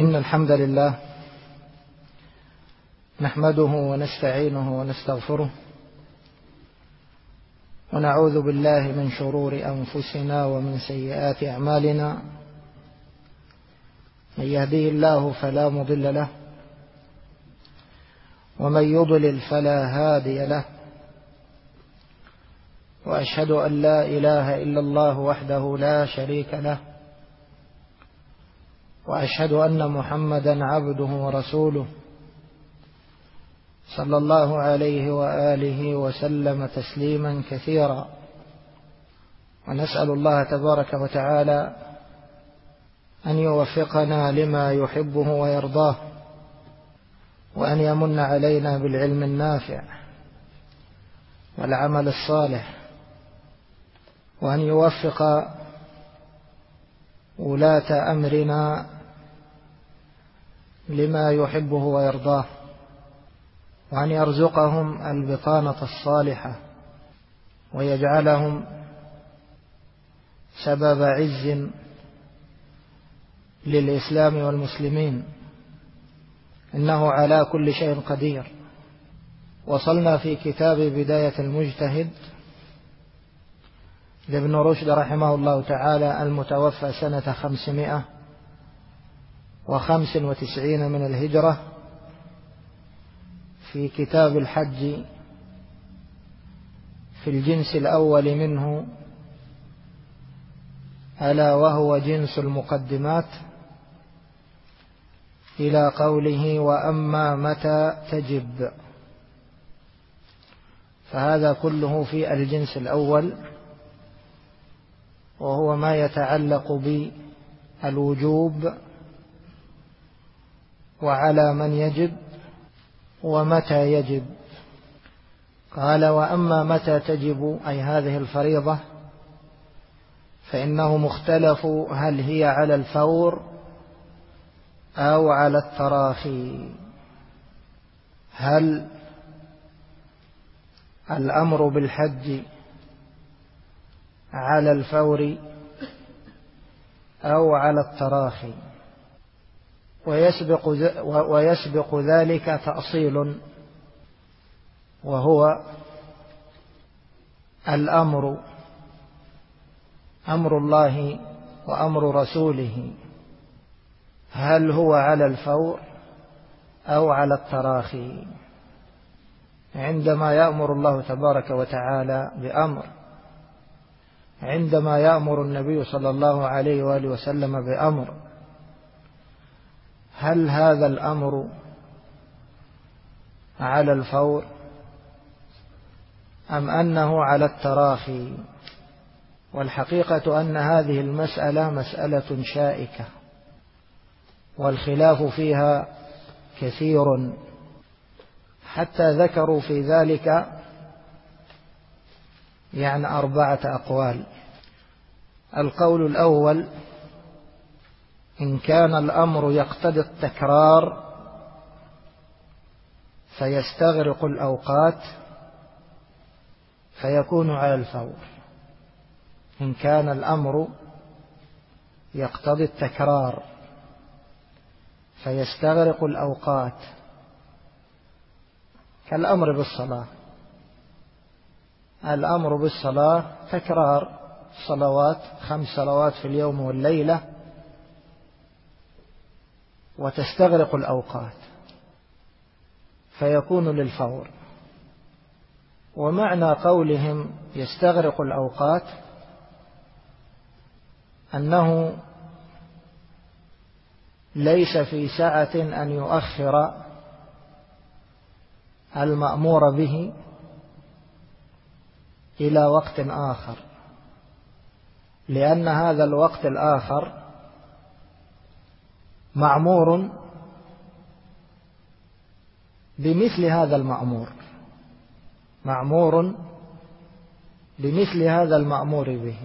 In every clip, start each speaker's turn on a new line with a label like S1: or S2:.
S1: إن الحمد لله نحمده ونستعينه ونستغفره ونعوذ بالله من شرور أنفسنا ومن سيئات أعمالنا. من يهديه الله فلا مضل له ومن يضلل فلا هادي له، وأشهد أن لا إله إلا الله وحده لا شريك له، وأشهد أن محمدا عبده ورسوله صلى الله عليه وآله وسلم تسليما كثيرا. ونسأل الله تبارك وتعالى أن يوفقنا لما يحبه ويرضاه، وأن يمن علينا بالعلم النافع والعمل الصالح، وأن يوفق ولاة أمرنا لما يحبه ويرضاه، وأن يرزقهم البطانة الصالحة ويجعلهم سبب عز للإسلام والمسلمين، إنه على كل شيء قدير. وصلنا في كتاب بداية المجتهد لابن رشد رحمه الله تعالى المتوفى سنة 595 من الهجرة، في كتاب الحج في الجنس الأول منه، ألا وهو جنس المقدمات، إلى قوله وأما متى تجب. فهذا كله في الجنس الأول، وهو ما يتعلق بالوجوب وعلى من يجب ومتى يجب. قال وأما متى تجب أي هذه الفريضة، فإنه مختلف هل هي على الفور أو على التراخي. هل الأمر بالحج على الفور أو على التراخي؟ ويسبق ذلك تأصيل، وهو الأمر أمر الله وأمر رسوله، هل هو على الفور أو على التراخي؟ عندما يأمر الله تبارك وتعالى بأمر، عندما يأمر النبي صلى الله عليه وآله وسلم بأمر، هل هذا الأمر على الفور أم أنه على التراخي؟ والحقيقة أن هذه المسألة مسألة شائكة، والخلاف فيها كثير، حتى ذكروا في ذلك 4 أقوال. القول الأول: إن كان الأمر يقتضي التكرار فيستغرق الأوقات فيكون على الفور. إن كان الأمر يقتضي التكرار فيستغرق الأوقات، كالأمر بالصلاة. الأمر بالصلاة تكرار صلوات، 5 صلوات في اليوم والليلة، وتستغرق الأوقات فيكون للفور. ومعنى قولهم يستغرق الأوقات أنه ليس في سعة أن يؤخر المأمور به إلى وقت آخر، لأن هذا الوقت الآخر معمور بمثل هذا المأمور، معمور بمثل هذا المأمور به.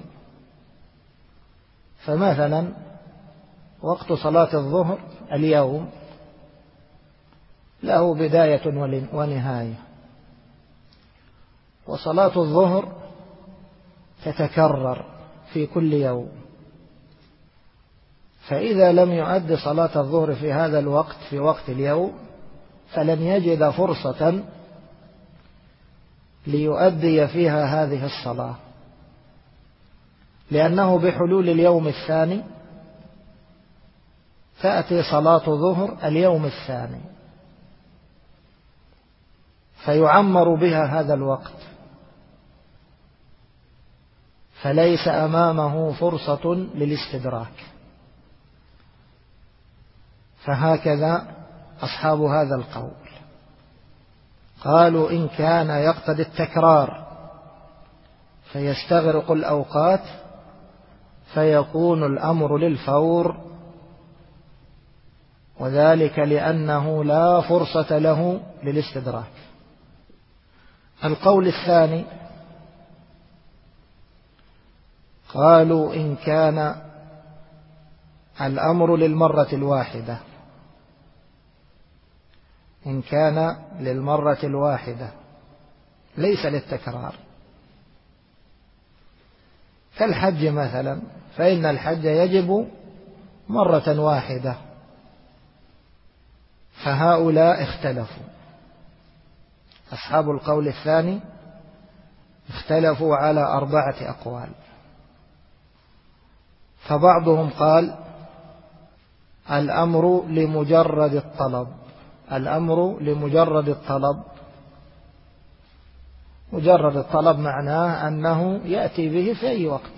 S1: فمثلا وقت صلاة الظهر اليوم له بداية ونهاية، وصلاة الظهر تتكرر في كل يوم، فإذا لم يؤد صلاة الظهر في هذا الوقت في وقت اليوم فلن يجد فرصة ليؤدي فيها هذه الصلاة، لأنه بحلول اليوم الثاني تأتي صلاة ظهر اليوم الثاني فيعمر بها هذا الوقت، فليس أمامه فرصة للاستدراك. فهكذا أصحاب هذا القول قالوا إن كان يقتضي التكرار فيستغرق الأوقات فيكون الأمر للفور، وذلك لأنه لا فرصة له للاستدراك. القول الثاني قالوا إن كان الأمر للمرة الواحدة، إن كان للمرة الواحدة ليس للتكرار، كالحج مثلا، فإن الحج يجب مرة واحدة، فهؤلاء اختلفوا. أصحاب القول الثاني اختلفوا على 4 أقوال. فبعضهم قال الأمر لمجرد الطلب، الأمر لمجرد الطلب، مجرد الطلب معناه أنه يأتي به في أي وقت،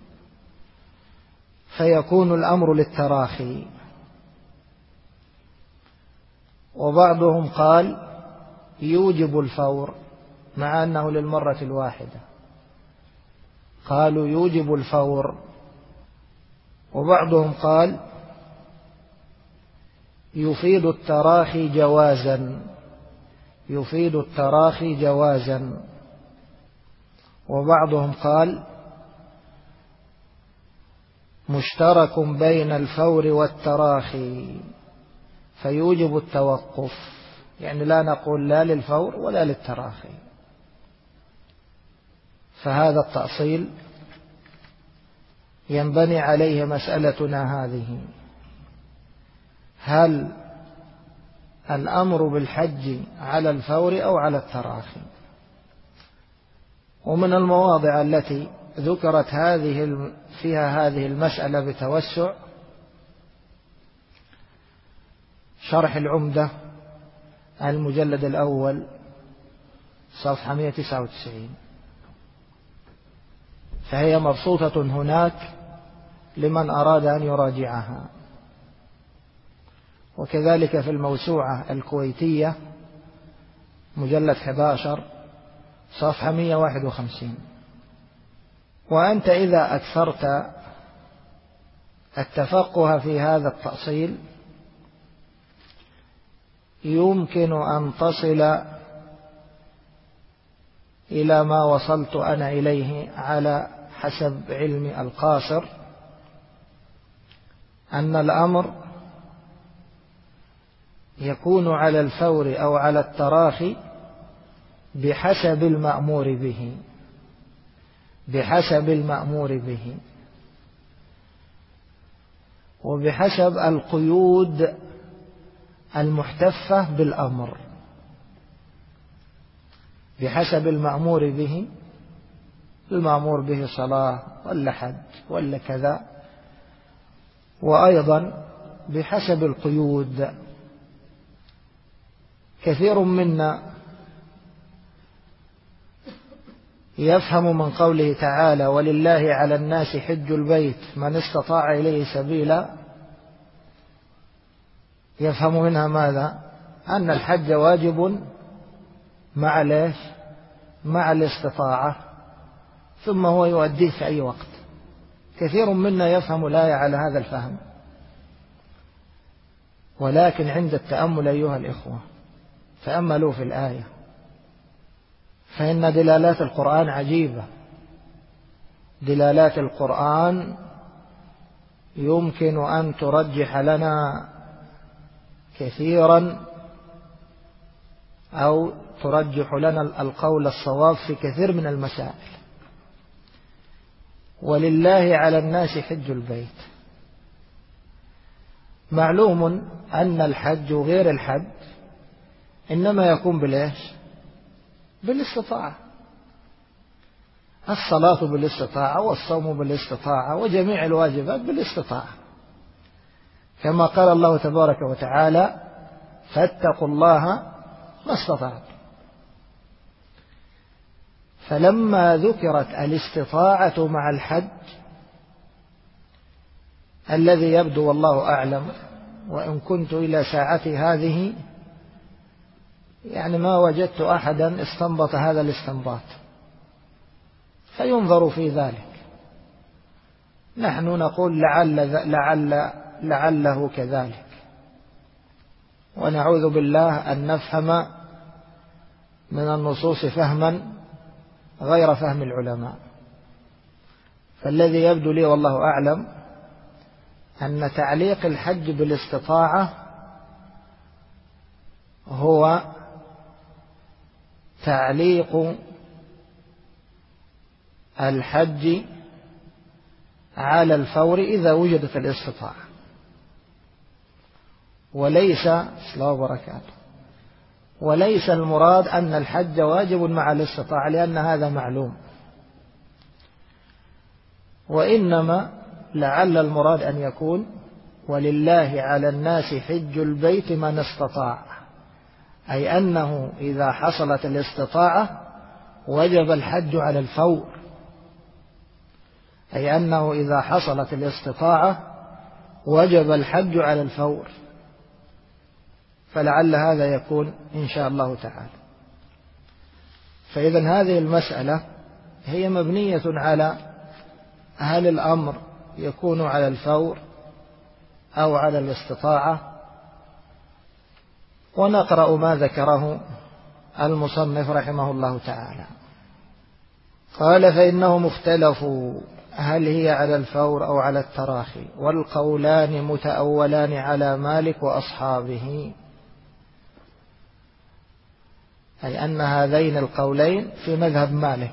S1: فيكون الأمر للتراخي. وبعضهم قال يوجب الفور مع أنه للمرة الواحدة، قالوا يوجب الفور. وبعضهم قال يفيد التراخي جوازا، يفيد التراخي جوازا. وبعضهم قال مشترك بين الفور والتراخي فيوجب التوقف، يعني لا نقول لا للفور ولا للتراخي. فهذا التأصيل ينبني عليه مسألتنا هذه: هل الأمر بالحج على الفور أو على التراخي؟ ومن المواضع التي ذكرت فيها هذه المسألة بتوسع شرح العمدة المجلد الأول صفحة 199، فهي مبسوطة هناك لمن أراد أن يراجعها. وكذلك في الموسوعة الكويتية مجلد 11 صفحة 151. وأنت إذا أكثرت التفقه في هذا التأصيل يمكن أن تصل إلى ما وصلت أنا إليه على حسب علمي القاصر، أن الأمر يكون على الفور أو على التراخي بحسب المأمور به، بحسب المأمور به، وبحسب القيود المحتفة بالأمر، بحسب المأمور به، المأمور به صلاة ولا حج ولا كذا، وأيضا بحسب القيود. كثير منا يفهم من قوله تعالى ولله على الناس حج البيت من استطاع إليه سبيلا، يفهم منها ماذا؟ أن الحج واجب مع ليش؟ مع الاستطاعة، ثم هو يؤديه في أي وقت. كثير منا يفهم الآية على هذا الفهم، ولكن عند التأمل أيها الإخوة تأملوا في الآية، فإن دلالات القرآن عجيبة. دلالات القرآن يمكن أن ترجح لنا كثيرا أو ترجح لنا القول الصواب في كثير من المسائل. ولله على الناس حج البيت، معلوم أن الحج غير الحج إنما يكون بالإيش؟ بالاستطاعة. الصلاة بالاستطاعة، والصوم بالاستطاعة، وجميع الواجبات بالاستطاعة، كما قال الله تبارك وتعالى: فاتقوا الله ما استطعتم. فلما ذكرت الاستطاعة مع الحج الذي يبدو والله أعلم، وإن كنت إلى ساعتي هذه يعني ما وجدت أحدا استنبط هذا الاستنباط، فينظر في ذلك. نحن نقول لعله كذلك، ونعوذ بالله أن نفهم من النصوص فهما غير فهم العلماء. فالذي يبدو لي والله أعلم أن تعليق الحج بالاستطاعة هو تعليق الحج على الفور إذا وجدت الاستطاعة، وليس المراد أن الحج واجب مع الاستطاعة، لأن هذا معلوم. وإنما لعل المراد أن يكون: ولله على الناس حج البيت من استطاع، أي أنه إذا حصلت الاستطاعة وجب الحج على الفور، أي أنه إذا حصلت الاستطاعة وجب الحج على الفور. فلعل هذا يكون إن شاء الله تعالى. فإذا هذه المسألة هي مبنية على هل الأمر يكون على الفور أو على الاستطاعة، ونقرأ ما ذكره المصنف رحمه الله تعالى. قال: فإنهم اختلفوا هل هي على الفور أو على التراخي، والقولان متأولان على مالك وأصحابه، أي أن هذين القولين في مذهب مالك.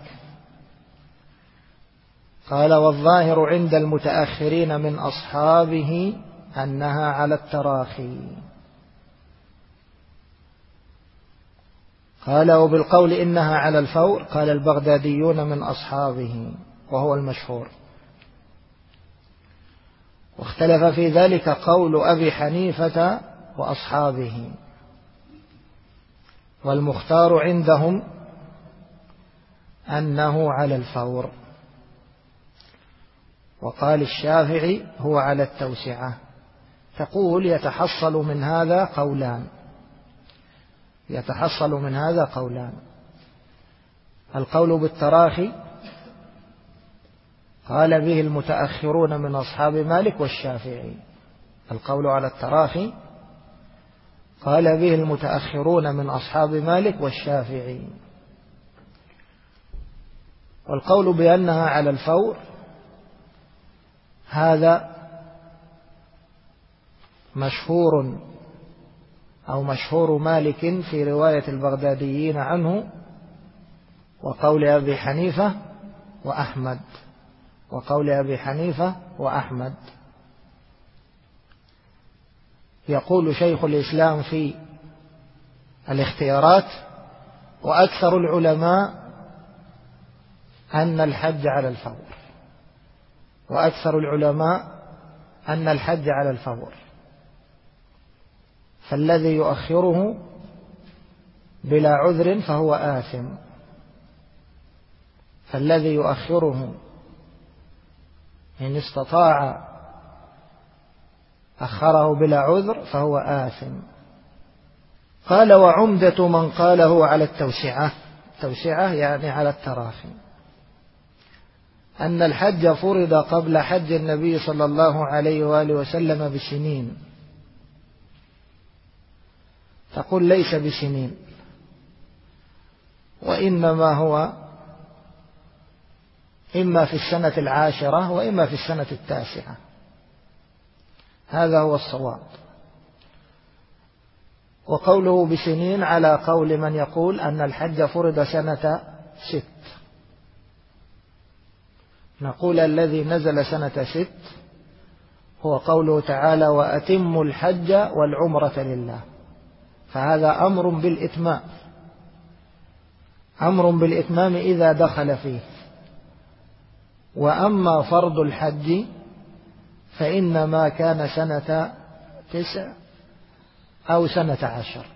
S1: قال: والظاهر عند المتأخرين من أصحابه أنها على التراخي. قال: وبالقول إنها على الفور قال البغداديون من أصحابه، وهو المشهور. واختلف في ذلك قول أبي حنيفة وأصحابه، والمختار عندهم أنه على الفور. وقال الشافعي هو على التوسعة. تقول: يتحصل من هذا قولان. القول بالتراخي قال به المتأخرون من أصحاب مالك والشافعي. القول على التراخي قال به المتأخرون من أصحاب مالك والشافعي. والقول بأنها على الفور هذا مشهور مالك في رواية البغداديين عنه، وقول أبي حنيفة وأحمد. يقول شيخ الإسلام في الاختيارات: وأكثر العلماء أن الحج على الفور، فالذي يؤخره بلا عذر فهو آثم، إن استطاع أخره بلا عذر فهو آثم. قال: وعمدة من قاله على التوسعة يعني على التراخي، أن الحج فرض قبل حج النبي صلى الله عليه وآله وسلم بسنين. تقول: ليس بسنين، وإنما هو إما في السنة 10 وإما في السنة 9. هذا هو الصواب. وقوله بسنين على قول من يقول أن الحج فرض سنة 6. نقول: الذي نزل سنة 6 هو قوله تعالى وأتموا الحج والعمرة لله، فهذا أمر بالإتمام، أمر بالإتمام إذا دخل فيه. وأما فرض الحج فإنما كان سنة 9 أو سنة 10.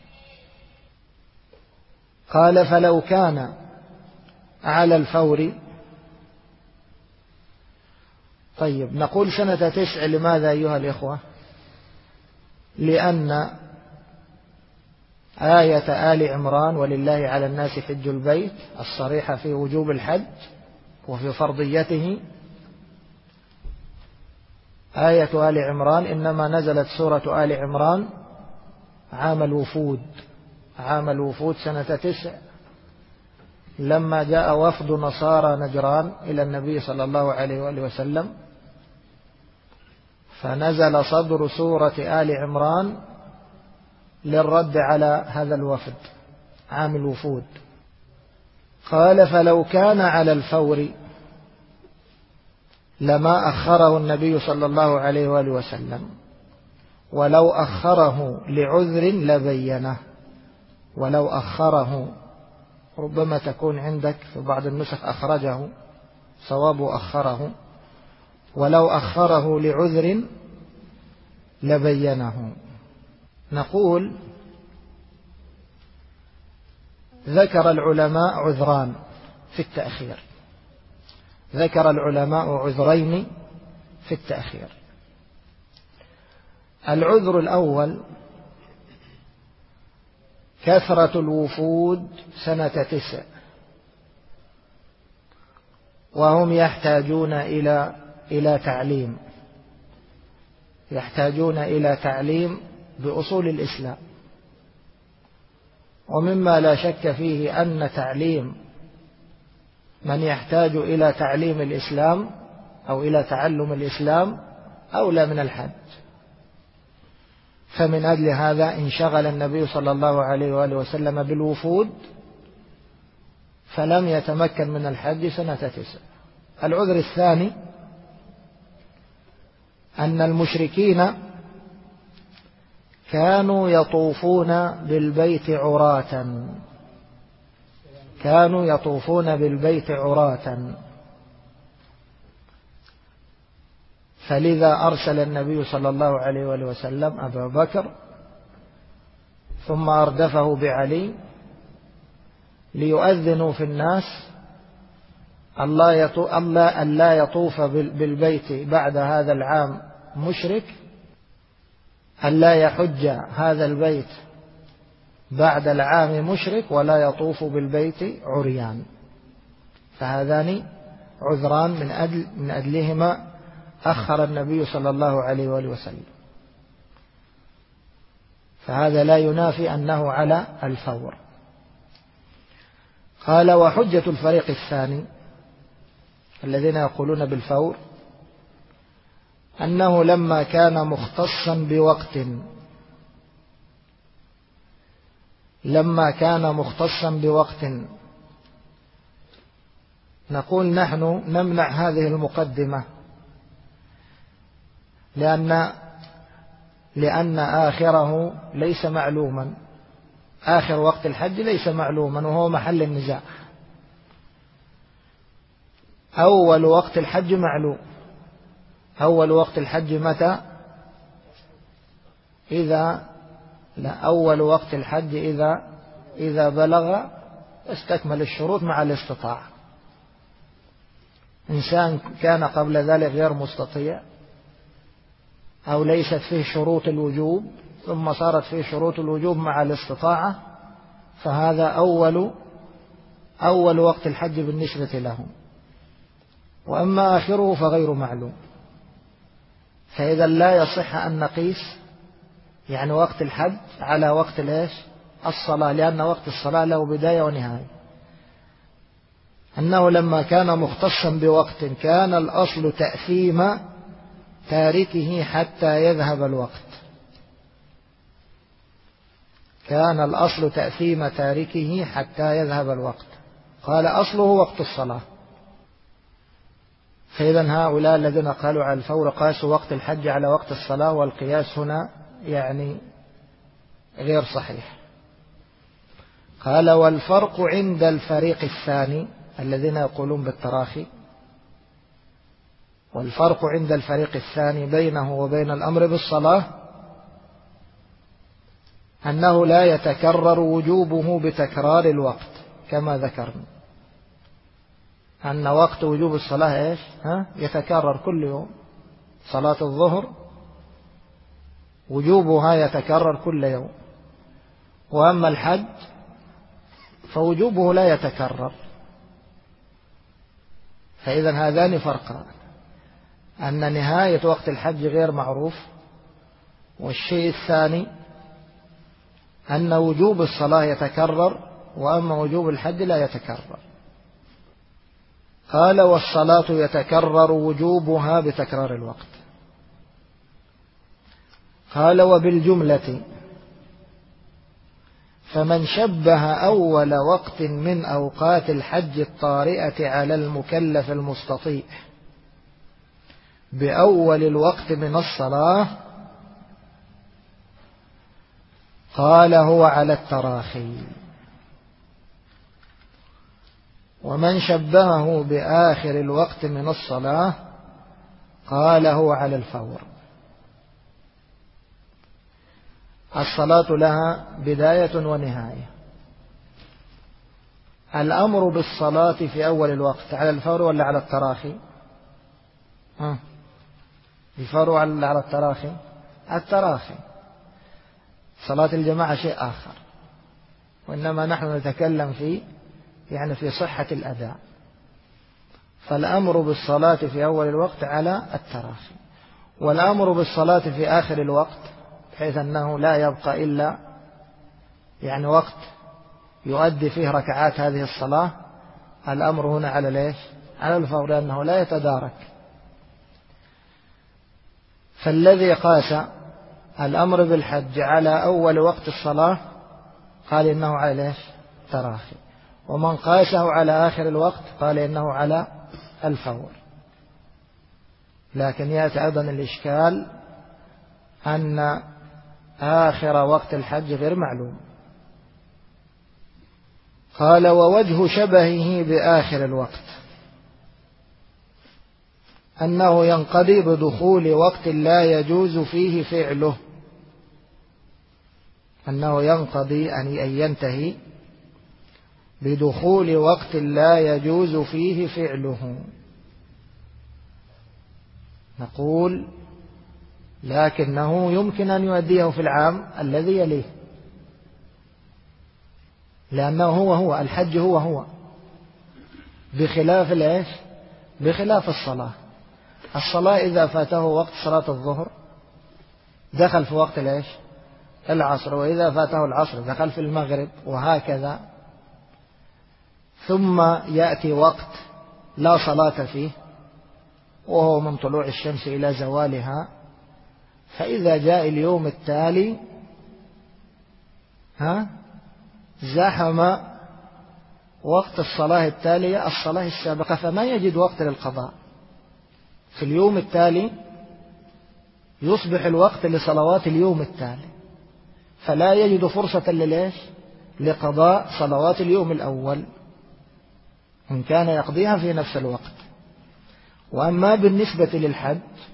S1: قال فلو كان على الفور. طيب نقول سنة 9 لماذا أيها الإخوة؟ لأن آية آل عمران ولله على الناس حج البيت الصريحة في وجوب الحج وفي فرضيته، آية آل عمران إنما نزلت سورة آل عمران عام الوفود، عام الوفود سنة 9 لما جاء وفد نصارى نجران إلى النبي صلى الله عليه وآله وسلم، فنزل صدر سورة آل عمران للرد على هذا الوفد عام الوفود. قال فلو كان على الفور لما أخره النبي صلى الله عليه وآله وسلم، ولو أخره لعذر لبينه. ولو أخره، ربما تكون عندك في بعض النسخ أخرجه، صواب أخره، ولو أخره لعذر لبينه. نقول ذكر العلماء عذران في التأخير، ذكر العلماء عذرين في التأخير. العذر الأول كثرة الوفود سنة 9 وهم يحتاجون إلى تعليم، يحتاجون إلى تعليم بأصول الإسلام. ومما لا شك فيه أن تعليم من يحتاج إلى تعليم الإسلام أو إلى تعلم الإسلام أولى من الحج. فمن أجل هذا انشغل النبي صلى الله عليه وآله وسلم بالوفود فلم يتمكن من الحج سنة 9. العذر الثاني أن المشركين كانوا يطوفون بالبيت عراة، كانوا يطوفون بالبيت عراة، فلذا أرسل النبي صلى الله عليه وآله وسلم أبا بكر ثم أردفه بعلي ليؤذنوا في الناس أن لا يطوف بالبيت بعد هذا العام مشرك، أن لا يحج هذا البيت بعد العام مشرك، ولا يطوف بالبيت عريان. فهذان عذران من أجلهما أخر النبي صلى الله عليه وآله وسلم. فهذا لا ينافي أنه على الفور. قال وحجة الفريق الثاني الذين يقولون بالفور أنه لما كان مختصا بوقت، لما كان مختصا بوقت، نقول نحن نمنع هذه المقدمة لأن آخره ليس معلوما، آخر وقت الحج ليس معلوما وهو محل النزاع. أول وقت الحج معلوم. أول وقت الحج متى؟ أول وقت الحج إذا بلغ استكمل الشروط مع الاستطاعة. إنسان كان قبل ذلك غير مستطيع أو ليست فيه شروط الوجوب ثم صارت فيه شروط الوجوب مع الاستطاعة، فهذا أول وقت الحج بالنسبة لهم. وأما آخره فغير معلوم. فإذا لا يصح أن نقيس يعني وقت الحج على وقت الصلاة، لأن وقت الصلاة له بداية ونهاية. أنه لما كان مختصا بوقت كان الأصل تأثيم تاركه حتى يذهب الوقت، كان الأصل تأثيم تاركه حتى يذهب الوقت. قال أصله وقت الصلاة، فإذا هؤلاء الذين قالوا على الفور قاسوا وقت الحج على وقت الصلاة، والقياس هنا يعني غير صحيح. قال والفرق عند الفريق الثاني الذين يقولون بالتراخي، والفرق عند الفريق الثاني بينه وبين الأمر بالصلاة أنه لا يتكرر وجوبه بتكرار الوقت كما ذكرنا، أن وقت وجوب الصلاة يتكرر كل يوم. صلاة الظهر وجوبها يتكرر كل يوم، وأما الحج فوجوبه لا يتكرر. فإذا هذان فرقان، أن نهاية وقت الحج غير معروف، والشيء الثاني أن وجوب الصلاة يتكرر، وأما وجوب الحج لا يتكرر. قال والصلاة يتكرر وجوبها بتكرار الوقت. قال وبالجملة فمن شبه أول وقت من أوقات الحج الطارئة على المكلف المستطيع بأول الوقت من الصلاة قال هو على التراخي، ومن شبهه بآخر الوقت من الصلاة قال هو على الفور. الصلاة لها بداية ونهاية. الأمر بالصلاة في أول الوقت على الفور ولا على التراخي؟ الفور ولا على التراخي؟ التراخي. صلاة الجماعة شيء آخر، وإنما نحن نتكلم في صحة الأداء. فالأمر بالصلاة في أول الوقت على التراخي، والأمر بالصلاة في آخر الوقت بحيث أنه لا يبقى إلا وقت يؤدي فيه ركعات هذه الصلاة، الأمر هنا على على الفور، لأنه لا يتدارك. فالذي قاس الأمر بالحج على أول وقت الصلاة قال إنه على تراخي، ومن قاسه على آخر الوقت قال إنه على الفور. لكن يأتي أيضا الإشكال أن آخر وقت الحج غير معلوم. قال ووجه شبهه بآخر الوقت أنه ينقضي بدخول وقت لا يجوز فيه فعله، أنه ينقضي أن ينتهي بدخول وقت لا يجوز فيه فعله. نقول لكنه يمكن أن يؤديه في العام الذي يليه، لأنه هو الحج هو بخلاف بخلاف الصلاة. الصلاة إذا فاته وقت صلاة الظهر دخل في وقت العصر، وإذا فاته العصر دخل في المغرب، وهكذا. ثم يأتي وقت لا صلاة فيه وهو من طلوع الشمس إلى زوالها، فإذا جاء اليوم التالي زحم وقت الصلاة التالية الصلاة السابقة، فما يجد وقت للقضاء. في اليوم التالي يصبح الوقت لصلوات اليوم التالي، فلا يجد فرصة لقضاء صلوات اليوم الأول إن كان يقضيها في نفس الوقت. وأما بالنسبة للحج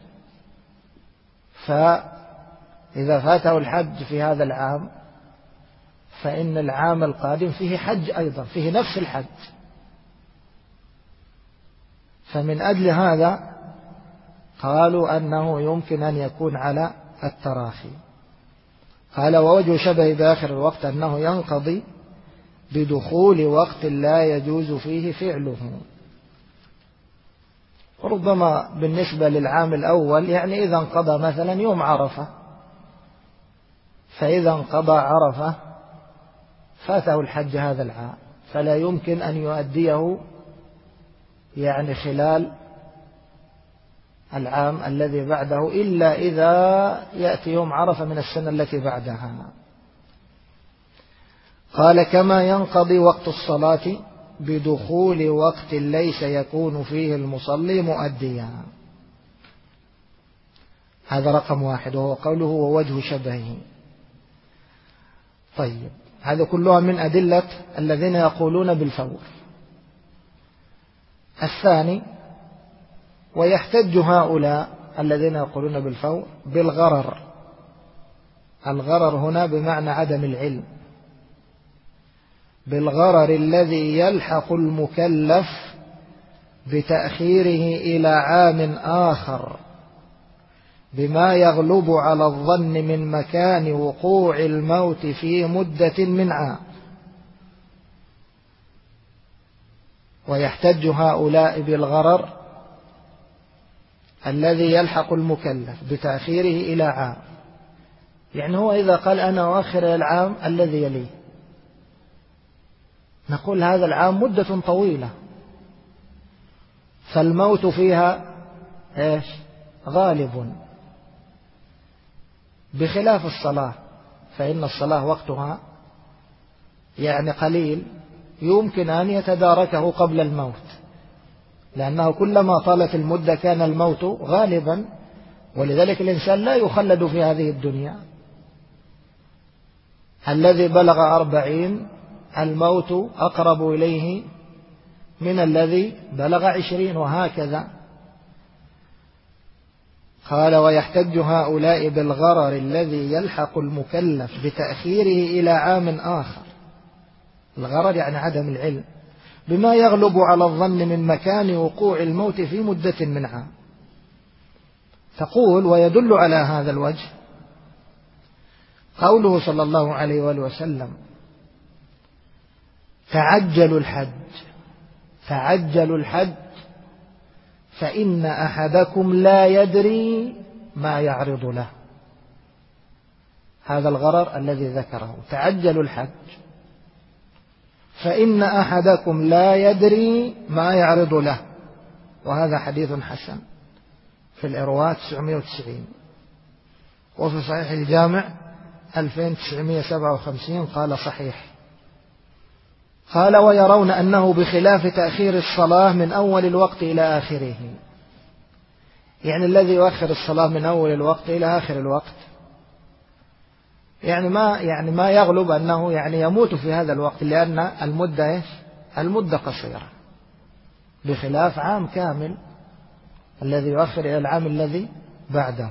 S1: فإذا فاته الحج في هذا العام فإن العام القادم فيه حج أيضا، فيه نفس الحج. فمن أجل هذا قالوا أنه يمكن أن يكون على التراخي. قال ووجه شبه بآخر الوقت أنه ينقضي بدخول وقت لا يجوز فيه فعله. ربما بالنسبة للعام الأول إذا انقضى مثلا يوم عرفة، فإذا انقضى عرفة فاته الحج هذا العام، فلا يمكن أن يؤديه خلال العام الذي بعده إلا إذا يأتي يوم عرفة من السنة التي بعدها. قال كما ينقضي وقت الصلاة بدخول وقت ليس يكون فيه المصلي مؤديا. هذا رقم 1، وهو قوله ووجه شبهه. طيب، هذا كلها من أدلة الذين يقولون بالفور. الثاني، ويحتج هؤلاء الذين يقولون بالفور بالغرر. الغرر هنا بمعنى عدم العلم، بالغرر الذي يلحق المكلف بتأخيره إلى عام آخر بما يغلب على الظن من مكان وقوع الموت في مدة من عام. ويحتج هؤلاء بالغرر الذي يلحق المكلف بتأخيره إلى عام، يعني هو إذا قال أنا أؤخر إلى العام الذي يليه، نقول هذا العام مدة طويلة، فالموت فيها إيش؟ غالب، بخلاف الصلاة، فإن الصلاة وقتها يعني قليل، يمكن أن يتداركه قبل الموت، لأنه كلما طالت المدة كان الموت غالبا، ولذلك الإنسان لا يخلد في هذه الدنيا. الذي بلغ 40 الموت أقرب إليه من الذي بلغ 20، وهكذا. قال ويحتج هؤلاء بالغرر الذي يلحق المكلف بتأخيره إلى عام آخر. الغرر يعني عدم العلم، بما يغلب على الظن من مكان وقوع الموت في مدة من عام. تقول ويدل على هذا الوجه قوله صلى الله عليه وآله وسلم تعجلوا الحج فإن أحدكم لا يدري ما يعرض له. هذا الغرر الذي ذكره، تعجلوا الحج فإن أحدكم لا يدري ما يعرض له. وهذا حديث حسن في الإرواء 990، وفي صحيح الجامع 2957 قال صحيح. قال ويرون أنه بخلاف تأخير الصلاة من أول الوقت إلى آخره، يعني الذي يؤخر الصلاة من أول الوقت إلى آخر الوقت يعني ما يغلب أنه يعني يموت في هذا الوقت، لأن المدة قصيرة، بخلاف عام كامل الذي يؤخر إلى العام الذي بعده.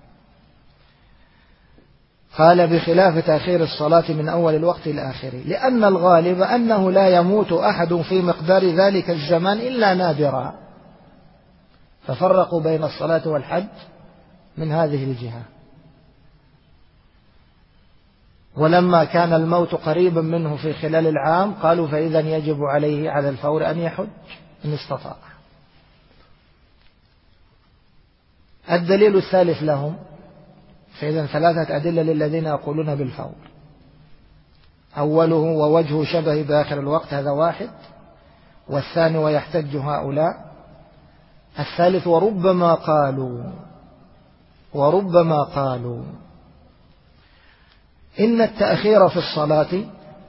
S1: قال بخلاف تأخير الصلاة من أول الوقت إلى آخره، لأن الغالب أنه لا يموت أحد في مقدار ذلك الزمان إلا نادرا، ففرقوا بين الصلاة والحج من هذه الجهة. ولما كان الموت قريبا منه في خلال العام قالوا فإذا يجب عليه على الفور أن يحج إن استطاع. الدليل الثالث لهم، فإذا 3 أدلة للذين يقولون بالفور. أوله ووجه شبه بآخر الوقت، هذا واحد. والثاني ويحتج هؤلاء. الثالث وربما قالوا إن التأخير في الصلاة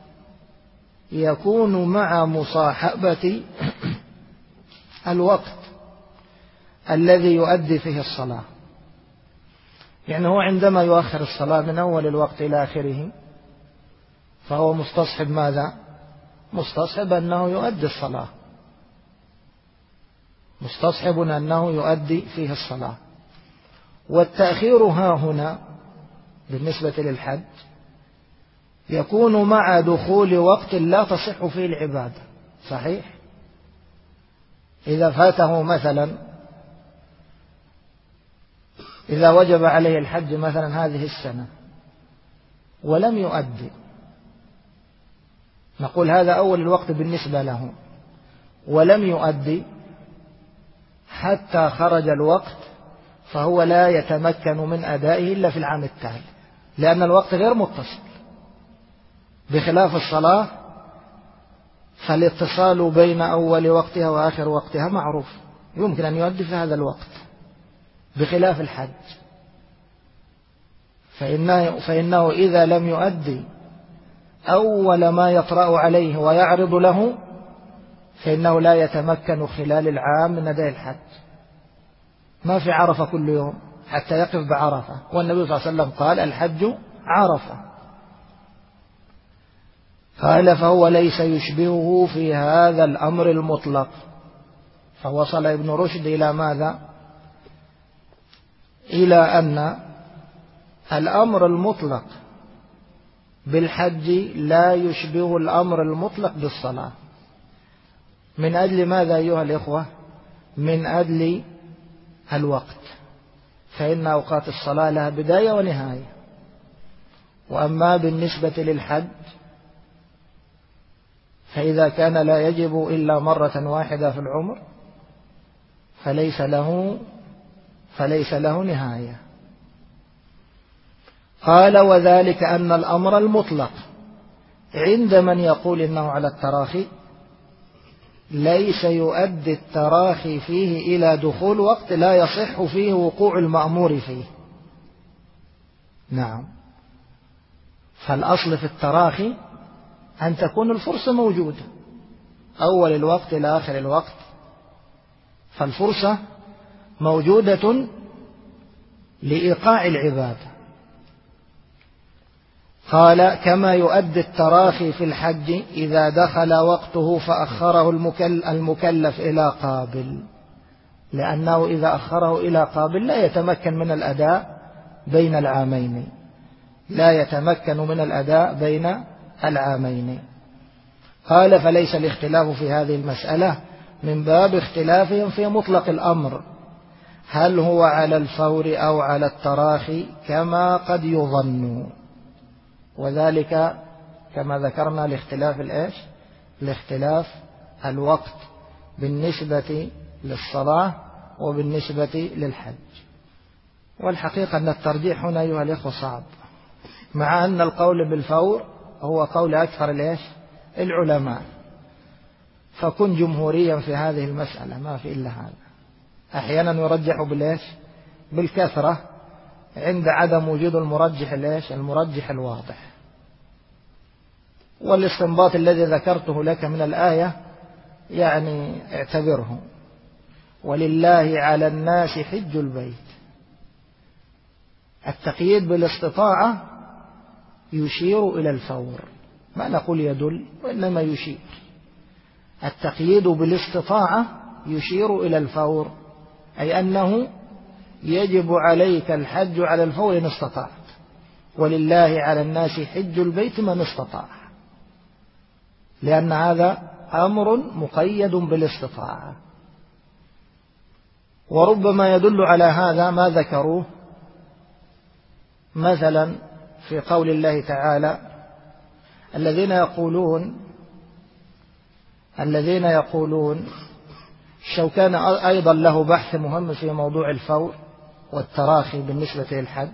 S1: يكون مع مصاحبة الوقت الذي يؤدي فيه الصلاة، يعني هو عندما يؤخر الصلاة من أول الوقت إلى آخره فهو مستصحب ماذا؟ مستصحب أنه يؤدي الصلاة، مستصحب أنه يؤدي فيه الصلاة. والتأخير ها هنا بالنسبة للحج يكون مع دخول وقت لا تصح فيه العبادة. صحيح؟ إذا فاته مثلا، إذا وجب عليه الحج مثلا هذه السنة ولم يؤدي، نقول هذا أول الوقت بالنسبة له، ولم يؤدي حتى خرج الوقت، فهو لا يتمكن من أدائه إلا في العام التالي، لأن الوقت غير متصل، بخلاف الصلاة فالاتصال بين أول وقتها وآخر وقتها معروف، يمكن أن يؤدي في هذا الوقت، بخلاف الحج فإنه إذا لم يؤدي أول ما يطرأ عليه ويعرض له فإنه لا يتمكن خلال العام من أداء الحج، ما في عرفة كل يوم حتى يقف بعرفة، والنبي صلى الله عليه وسلم قال الحج عرفة. قال فهو ليس يشبهه في هذا الأمر المطلق. فوصل ابن رشد إلى ماذا؟ إلى أن الأمر المطلق بالحج لا يشبه الأمر المطلق بالصلاة. من أجل ماذا أيها الإخوة؟ من أجل الوقت، فإن أوقات الصلاة لها بداية ونهاية. وأما بالنسبة للحج فإذا كان لا يجب إلا مرة واحدة في العمر فليس له نهاية. قال وذلك أن الأمر المطلق عند من يقول إنه على التراخي ليس يؤدي التراخي فيه إلى دخول وقت لا يصح فيه وقوع المأمور فيه. نعم، فالأصل في التراخي أن تكون الفرصة موجودة أول الوقت إلى آخر الوقت، فالفرصة موجودة لإيقاع العبادة. قال كما يؤدي التراخي في الحج إذا دخل وقته فأخره المكلف إلى قابل، لأنه إذا أخره إلى قابل لا يتمكن من الأداء بين العامين، قال فليس الاختلاف في هذه المسألة من باب اختلافهم في مطلق الأمر، هل هو على الفور أو على التراخي كما قد يظن، وذلك كما ذكرنا لاختلاف الوقت بالنسبة للصلاة وبالنسبة للحج. والحقيقة أن الترجيح هنا أيها الإخوة صعب، مع أن القول بالفور هو قول أكثر العلماء، فكن جمهوريا في هذه المسألة، ما في إلا هذا. أحيانا يرجح بالكثرة عند عدم وجود المرجح الواضح. والاستنباط الذي ذكرته لك من الآية يعني اعتبره، ولله على الناس حج البيت. التقييد بالاستطاعة يشير إلى الفور، ما نقول يدل وإنما يشير. التقييد بالاستطاعة يشير إلى الفور، أي أنه يجب عليك الحج على الفور إن استطعت، ولله على الناس حج البيت من استطاع، لأن هذا أمر مقيد بالاستطاعة. وربما يدل على هذا ما ذكروه مثلا في قول الله تعالى الذين يقولون الشوكاني أيضا له بحث مهم في موضوع الفور والتراخي بالنسبة للحج،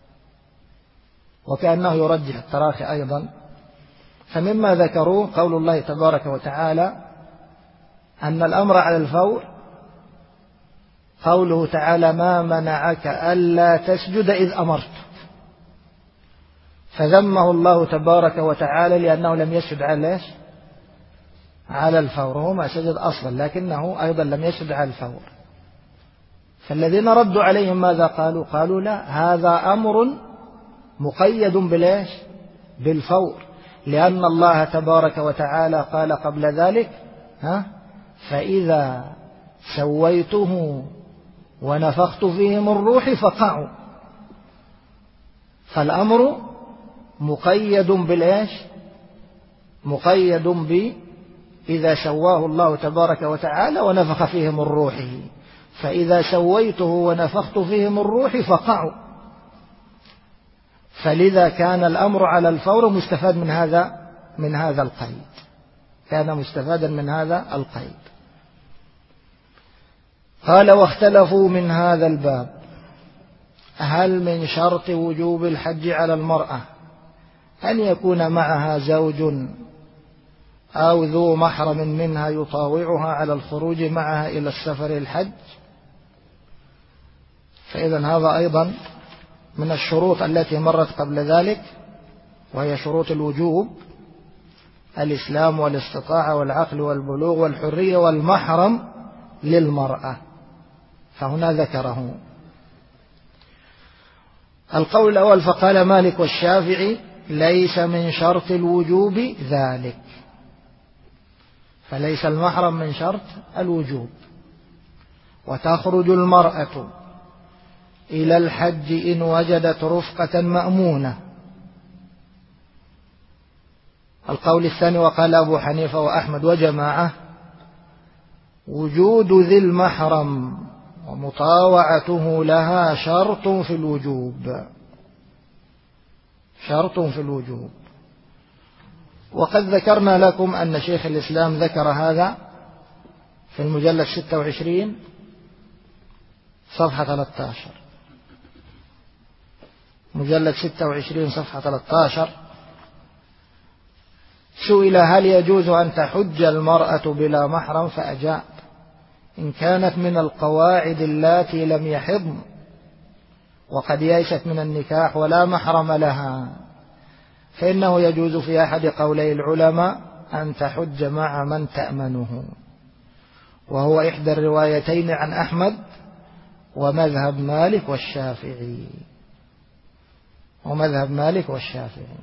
S1: وكأنه يرجح التراخي أيضا. فمما ذكروه قول الله تبارك وتعالى أن الأمر على الفور قوله تعالى ما منعك ألا تسجد إذ أمرت، فذمه الله تبارك وتعالى لأنه لم يسجد على الفور، هو ما سجد أصلا لكنه أيضا لم يسجد على الفور. فالذين ردوا عليهم ماذا قالوا؟ قالوا لا، هذا أمر مقيد بالفور، لأن الله تبارك وتعالى قال قبل ذلك فإذا سويته ونفخت فيه من روحي فقعوا. فالأمر مقيد مقيد إذا سواه الله تبارك وتعالى ونفخ فيه من روحه، فإذا سويته ونفخت فيه من روحي فقعوا. فلذا كان الأمر على الفور مستفاد من هذا القيد، كان مستفادا من هذا القيد. قال واختلفوا من هذا الباب هل من شرط وجوب الحج على المرأة أن يكون معها زوج أو ذو محرم منها يطاوعها على الخروج معها إلى السفر الحج؟ فإذا هذا أيضا من الشروط التي مرت قبل ذلك، وهي شروط الوجوب. الإسلام والاستطاعة والعقل والبلوغ والحرية والمحرم للمرأة، فهنا ذكره. القول الأول فقال مالك والشافعي ليس من شرط الوجوب ذلك، فليس المحرم من شرط الوجوب. وتخرج المرأة إلى الحج إن وجدت رفقة مأمونة. القول الثاني وقال أبو حنيفة وأحمد وجماعة وجود ذي المحرم ومطاوعته لها شرط في الوجوب، شرط في الوجوب. وقد ذكرنا لكم أن شيخ الإسلام ذكر هذا في المجلد 26 صفحة 13، مجلد 26 صفحة 13. سئل هل يجوز أن تحج المرأة بلا محرم؟ فأجاب إن كانت من القواعد اللاتي لم يحضن وقد يئست من النكاح ولا محرم لها، فإنه يجوز في أحد قولي العلماء أن تحج مع من تأمنه، وهو إحدى الروايتين عن أحمد ومذهب مالك والشافعي، ومذهب مالك والشافعي.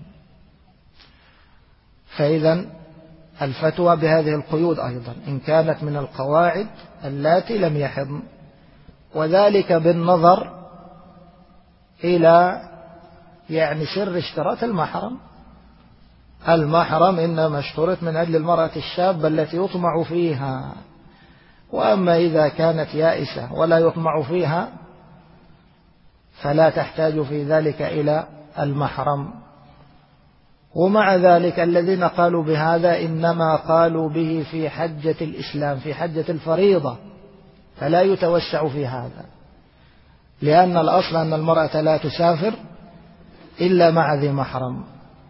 S1: فإذا الفتوى بهذه القيود أيضا إن كانت من القواعد اللاتي لم يحضن، وذلك بالنظر إلى سر اشتراط المحرم. المحرم إنما اشترط من أجل المرأة الشابة التي يطمع فيها، وأما إذا كانت يائسة ولا يطمع فيها فلا تحتاج في ذلك إلى المحرم. ومع ذلك الذين قالوا بهذا إنما قالوا به في حجة الإسلام، في حجة الفريضة، فلا يتوسع في هذا، لأن الأصل أن المرأة لا تسافر إلا مع ذي محرم.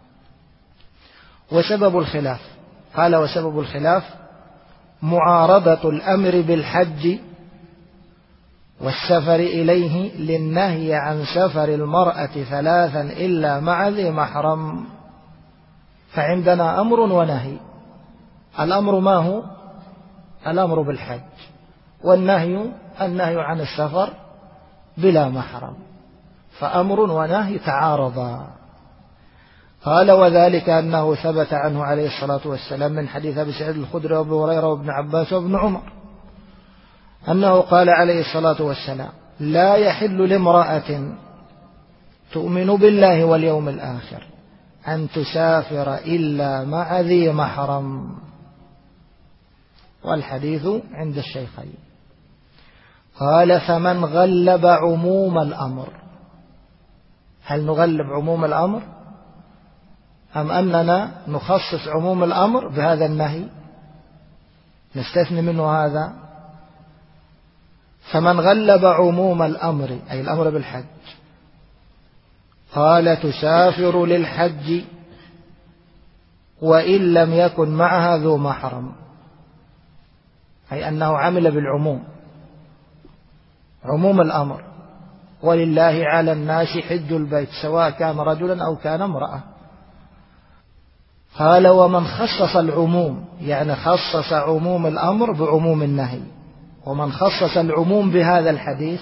S1: وسبب الخلاف، قال وسبب الخلاف معارضة الأمر بالحج والسفر إليه للنهي عن سفر المرأة ثلاثا إلا مع ذي محرم. فعندنا أمر ونهي. الأمر ما هو؟ الأمر بالحج، والنهي النهي عن السفر بلا محرم، فأمر ونهي تعارضا. قال وذلك أنه ثبت عنه عليه الصلاة والسلام من حديث أبي سعيد الخدري وأبي هريرة وابن عباس وابن عمر أنه قال عليه الصلاة والسلام لا يحل لامرأة تؤمن بالله واليوم الآخر أن تسافر إلا مع ذي محرم. والحديث عند الشيخين. قال فمن غلب عموم الأمر، هل نغلب عموم الأمر أم أننا نخصص عموم الأمر بهذا النهي نستثني منه هذا؟ فمن غلب عموم الأمر أي الأمر بالحج قال تسافر للحج وإن لم يكن معها ذو محرم، أي أنه عمل بالعموم، عموم الأمر ولله على الناس حج البيت سواء كان رجلا أو كان امرأة. قال ومن خصص العموم خصص عموم الأمر بعموم النهي، ومن خصص العموم بهذا الحديث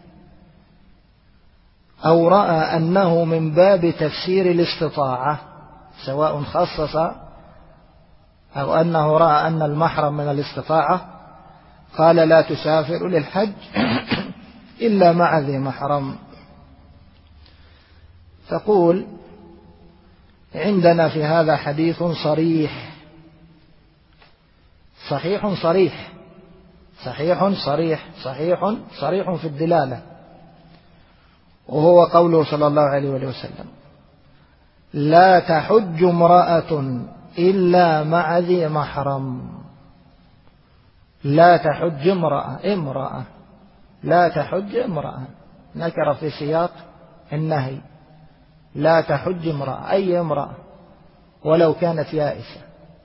S1: أو رأى أنه من باب تفسير الاستطاعة، سواء خصص أو أنه رأى أن المحرم من الاستطاعة، قال لا تسافر للحج إلا مع ذي محرم. تقول عندنا في هذا حديث صريح، صحيح صريح، صحيح صريح، صريح في الدلالة، وهو قوله صلى الله عليه وسلم لا تحج امرأة إلا مع ذي محرم. لا تحج امرأة لا تحج امرأة، نكر في سياق النهي، لا تحج امرأة أي امرأة ولو كانت يائسة،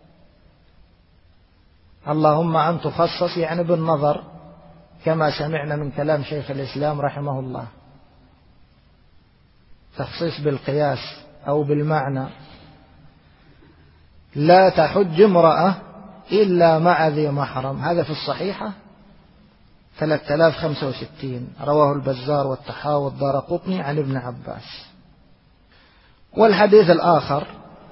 S1: اللهم أن تخصص بالنظر كما سمعنا من كلام شيخ الإسلام رحمه الله، تخصيص بالقياس أو بالمعنى. لا تحج امرأة إلا مع ذي محرم. هذا في الصحيحة 3065، رواه البزار والطحاوي والدارقطني عن ابن عباس. والحديث الآخر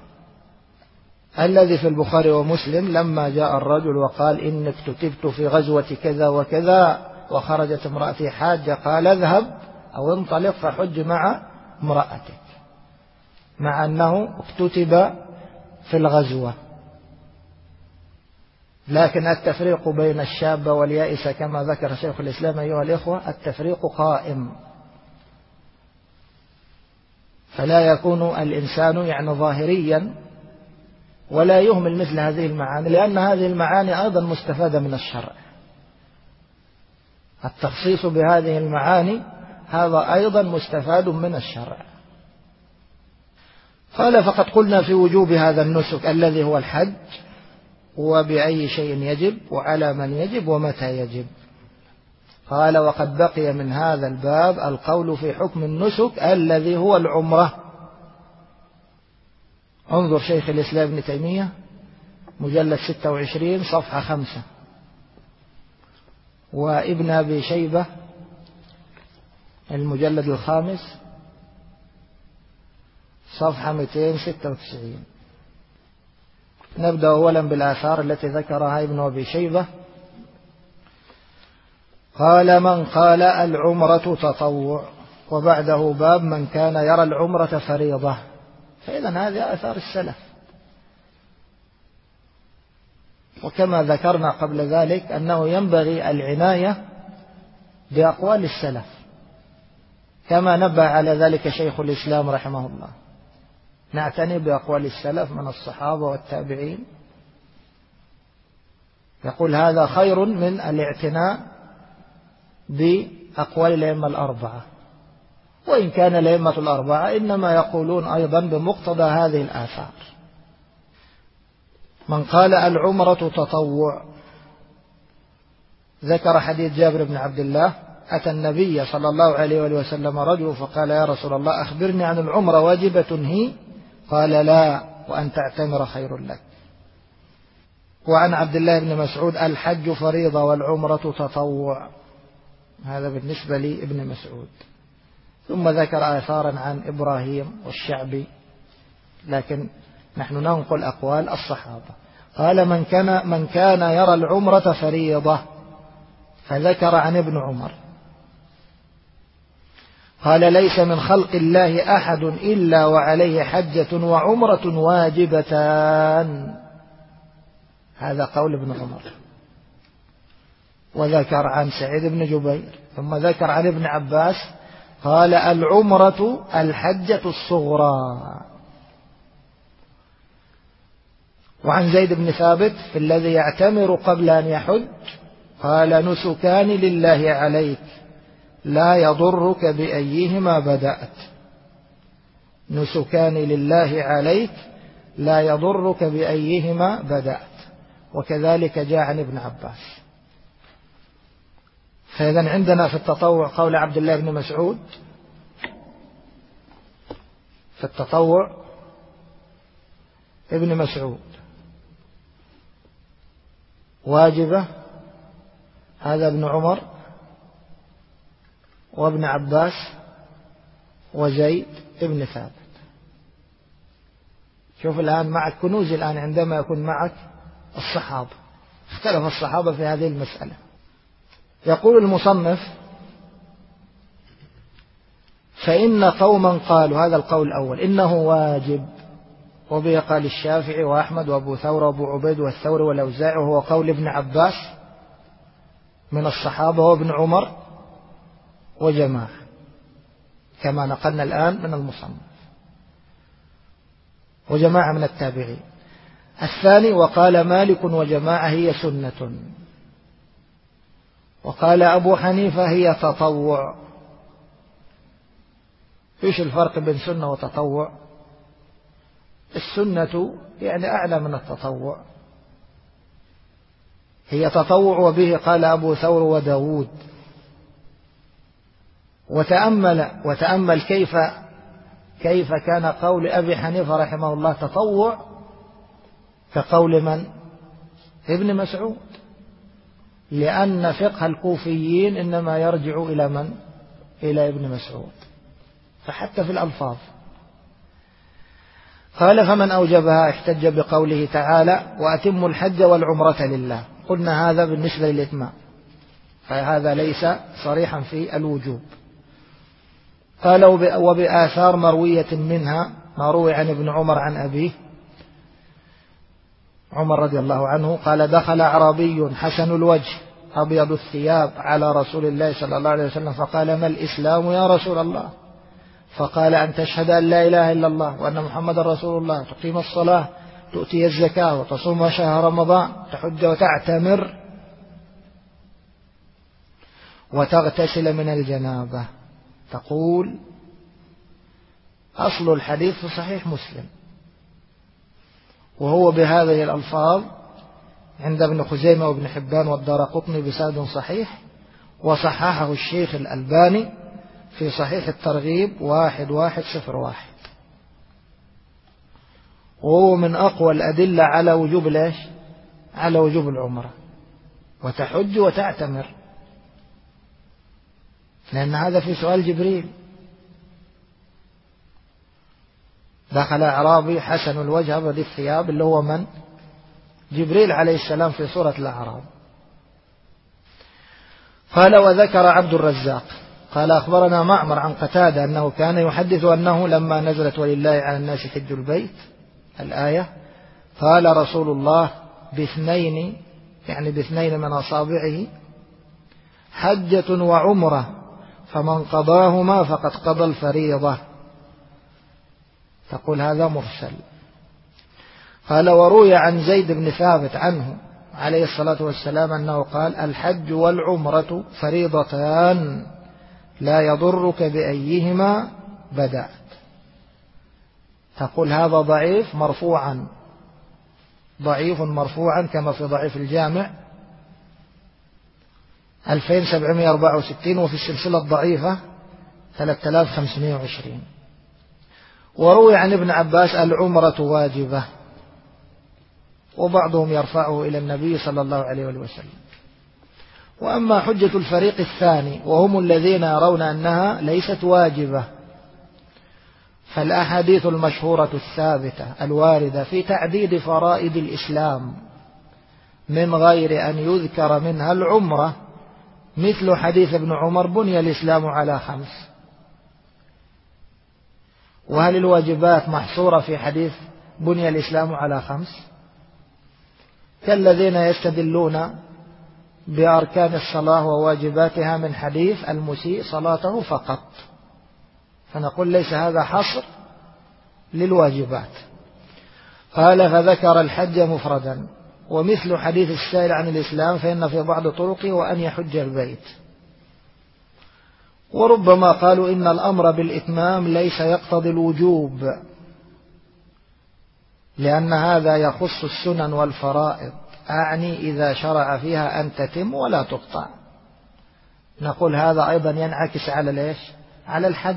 S1: الذي في البخاري ومسلم لما جاء الرجل وقال إنك كتبت في غزوة كذا وكذا وخرجت امرأتي حاجة، قال اذهب أو انطلق فحج مع امرأتك، مع أنه اكتتب في الغزوة. لكن التفريق بين الشاب واليائس كما ذكر شيخ الإسلام أيها الإخوة التفريق قائم، فلا يكون الإنسان يعني ظاهريا ولا يهمل مثل هذه المعاني، لأن هذه المعاني أيضا مستفادة من الشرع. التخصيص بهذه المعاني هذا أيضا مستفاد من الشرع. قال فقد قلنا في وجوب هذا النسك الذي هو الحج، وبأي شيء يجب وعلى من يجب ومتى يجب. قال وقد بقي من هذا الباب القول في حكم النسك الذي هو العمرة. انظر شيخ الإسلام ابن تيمية مجلد 26 صفحة 5، وابن أبي شيبة المجلد 5 صفحة 296. نبدأ أولا بالآثار التي ذكرها ابن أبي شيبة. قال من قال العمرة تطوع، وبعده باب من كان يرى العمرة فريضة. فإذا هذه آثار السلف، وكما ذكرنا قبل ذلك أنه ينبغي العناية بأقوال السلف كما نبه على ذلك شيخ الإسلام رحمه الله. نعتني بأقوال السلف من الصحابة والتابعين، يقول هذا خير من الاعتناء بأقوال الأئمة الأربعة، وإن كان الأئمة الأربعة إنما يقولون أيضا بمقتضى هذه الآثار. من قال العمرة تطوع ذكر حديث جابر بن عبد الله أتى النبي صلى الله عليه وسلم رجل فقال يا رسول الله أخبرني عن العمرة واجبة هي؟ قال لا، وأن تعتمر خير لك. وعن عبد الله بن مسعود الحج فريضة والعمرة تطوع. هذا بالنسبة لابن مسعود. ثم ذكر آثارا عن إبراهيم والشعبي، لكن نحن ننقل أقوال الصحابة. قال من كان يرى العمرة فريضة، فذكر عن ابن عمر قال ليس من خلق الله أحد إلا وعليه حجة وعمرة واجبتان. هذا قول ابن عمر. وذكر عن سعيد بن جبير، ثم ذكر عن ابن عباس قال العمرة الحجة الصغرى. وعن زيد بن ثابت في الذي يعتمر قبل أن يحج قال نسكان لله عليك لا يضرك بأيهما بدأت. نسكان لله عليك لا يضرك بأيهما بدأت. وكذلك جاء عن ابن عباس. فإذا عندنا في التطوع قول عبد الله بن مسعود في التطوع ابن مسعود واجبة، هذا ابن عمر وابن عباس وزيد ابن ثابت. شوف الآن معك كنوز، الآن عندما يكون معك الصحابة، اختلف الصحابة في هذه المسألة. يقول المصنف فإن قوما قالوا، هذا القول الأول، إنه واجب، وبه قال الشافعي وأحمد وأبو ثور وأبو عبيد والثوري والأوزاعي، وهو قول ابن عباس من الصحابة وابن عمر وجماعة كما نقلنا الآن من المصنف، وجماعة من التابعين. الثاني وقال مالك وجماعة هي سنة، وقال أبو حنيفة هي تطوع. إيش الفرق بين سنة وتطوع؟ السنة يعني أعلى من التطوع، هي تطوع، وبه قال أبو ثور وداود. وتأمل كيف كان قول أبي حنيفة رحمه الله تطوع كقول من؟ ابن مسعود، لأن فقه الكوفيين إنما يرجع إلى من؟ إلى ابن مسعود، فحتى في الألفاظ. قال فمن أوجبها احتج بقوله تعالى وأتموا الحج والعمرة لله. قلنا هذا بالنسبة للإتمام، فهذا ليس صريحا في الوجوب. قال وبآثار مروية منها ما روي عن ابن عمر عن أبيه عمر رضي الله عنه قال دخل أعرابي حسن الوجه أبيض الثياب على رسول الله صلى الله عليه وسلم فقال ما الإسلام يا رسول الله؟ فقال أن تشهد أن لا إله إلا الله وأن محمد رسول الله، تقيم الصلاة، تؤتي الزكاة، وتصوم شهر رمضان، تحج وتعتمر، وتغتسل من الجنابة. تقول أصل الحديث في صحيح مسلم، وهو بهذه الألفاظ عند ابن خزيمة وابن حبان والدارقطني بسند صحيح، وصححه الشيخ الألباني في صحيح الترغيب 1101، وهو من أقوى الأدلة على وجوب ليش؟ على وجوب العمرة، وتحج وتعتمر، لأن هذا في سؤال جبريل. دخل أعرابي حسن الوجه أبيض الثياب، اللي هو من؟ جبريل عليه السلام في سورة الأعراف. قال وذكر عبد الرزاق قال أخبرنا معمر عن قتادة أنه كان يحدث أنه لما نزلت ولله على الناس حج البيت الآية قال رسول الله باثنين، يعني باثنين من أصابعه، حجة وعمرة فمن قضاهما فقد قضى الفريضة. تقول هذا مرسل. قال وروي عن زيد بن ثابت عنه عليه الصلاة والسلام أنه قال الحج والعمرة فريضتان لا يضرك بأيهما بدأت. تقول هذا ضعيف مرفوعا، ضعيف مرفوعا كما في ضعيف الجامع 2764، وفي السلسلة الضعيفة 3520. وروي عن ابن عباس العمرة واجبة، وبعضهم يرفعه إلى النبي صلى الله عليه وسلم. وأما حجة الفريق الثاني وهم الذين يرون أنها ليست واجبة، فالأحاديث المشهورة الثابتة الواردة في تعديد فرائض الإسلام من غير أن يذكر منها العمرة، مثل حديث ابن عمر بني الإسلام على 5. وهل الواجبات محصورة في حديث بني الإسلام على 5؟ كالذين يستدلون بأركان الصلاة وواجباتها من حديث المسيء صلاته فقط، فنقول ليس هذا حصر للواجبات. قال فذكر الحج مفردا، ومثل حديث السائل عن الإسلام فإن في بعض طرقه وأن يحج البيت. وربما قالوا إن الأمر بالإتمام ليس يقتضي الوجوب، لأن هذا يخص السنن والفرائض، أعني إذا شرع فيها أن تتم ولا تقطع. نقول هذا أيضا ينعكس على ليش؟ على الحج.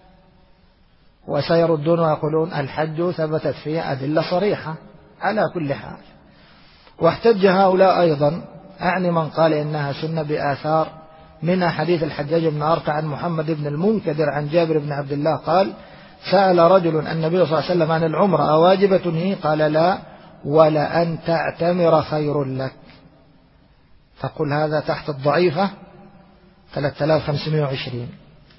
S1: وسيردون ويقولون الحج ثبتت فيه أدلة صريحة على كل حال. واحتج هؤلاء أيضا، أعني من قال إنها سنة، بآثار منها حديث الحجاج بن أرطع عن محمد بن المنكدر عن جابر بن عبد الله قال سأل رجل النبي صلى الله عليه وسلم عن العمرة أواجبة هي؟ قال لا، ولأن تعتمر خير لك. تقول هذا تحت الضعيفة 3520.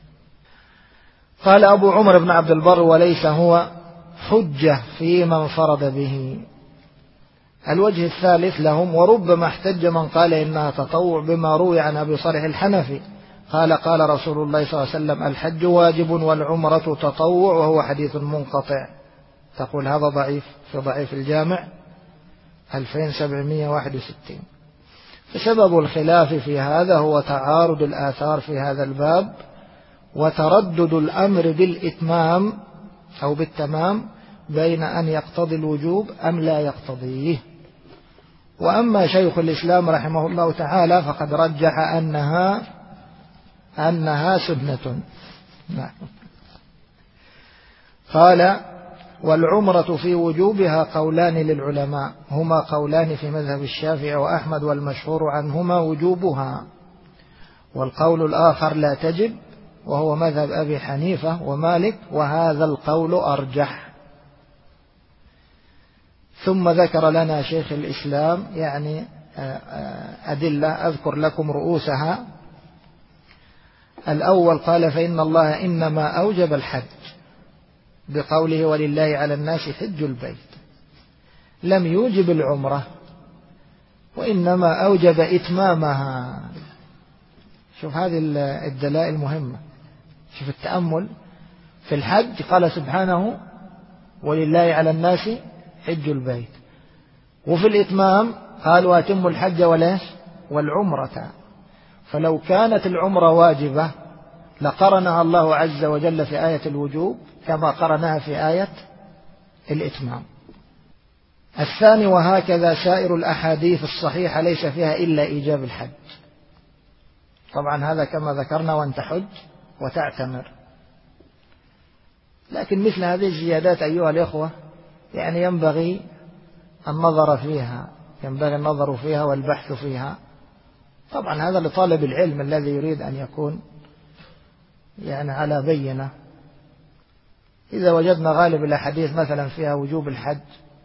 S1: قال أبو عمر بن عبد البر وليس هو حجة في من فرض به. الوجه الثالث لهم وربما احتج من قال إنها تطوع بما روي عن أبي صالح الحنفي قال قال رسول الله صلى الله عليه وسلم الحج واجب والعمرة تطوع، وهو حديث منقطع. تقول هذا ضعيف في ضعيف الجامع 2761. فسبب الخلاف في هذا هو تعارض الآثار في هذا الباب، وتردد الأمر بالإتمام أو بالتمام بين أن يقتضي الوجوب أم لا يقتضيه. وأما شيخ الإسلام رحمه الله تعالى فقد رجح أنها سنة. قال والعمرة في وجوبها قولان للعلماء، هما قولان في مذهب الشافعي وأحمد، والمشهور عنهما وجوبها، والقول الآخر لا تجب، وهو مذهب أبي حنيفة ومالك، وهذا القول أرجح. ثم ذكر لنا شيخ الإسلام يعني أدلة أذكر لكم رؤوسها. الأول قال فإن الله إنما أوجب الحج بقوله ولله على الناس حج البيت، لم يوجب العمرة، وإنما أوجب إتمامها. شوف هذه الدلائل مهمة. شوف التأمل في الحج قال سبحانه ولله على الناس حج البيت، وفي الإتمام قال وأتموا الحج والعمرة. فلو كانت العمرة واجبة لقرنها الله عز وجل في آية الوجوب كما قرنها في آية الإتمام. الثاني وهكذا سائر الأحاديث الصحيحة ليس فيها إلا إيجاب الحج. طبعا هذا كما ذكرنا وأن تحج وتعتمر. لكن مثل هذه الزيادات أيها الإخوة يعني ينبغي النظر فيها والبحث فيها. طبعا هذا لطالب العلم الذي يريد أن يكون يعني على بينة. إذا وجدنا غالب الأحاديث مثلا فيها وجوب الحج،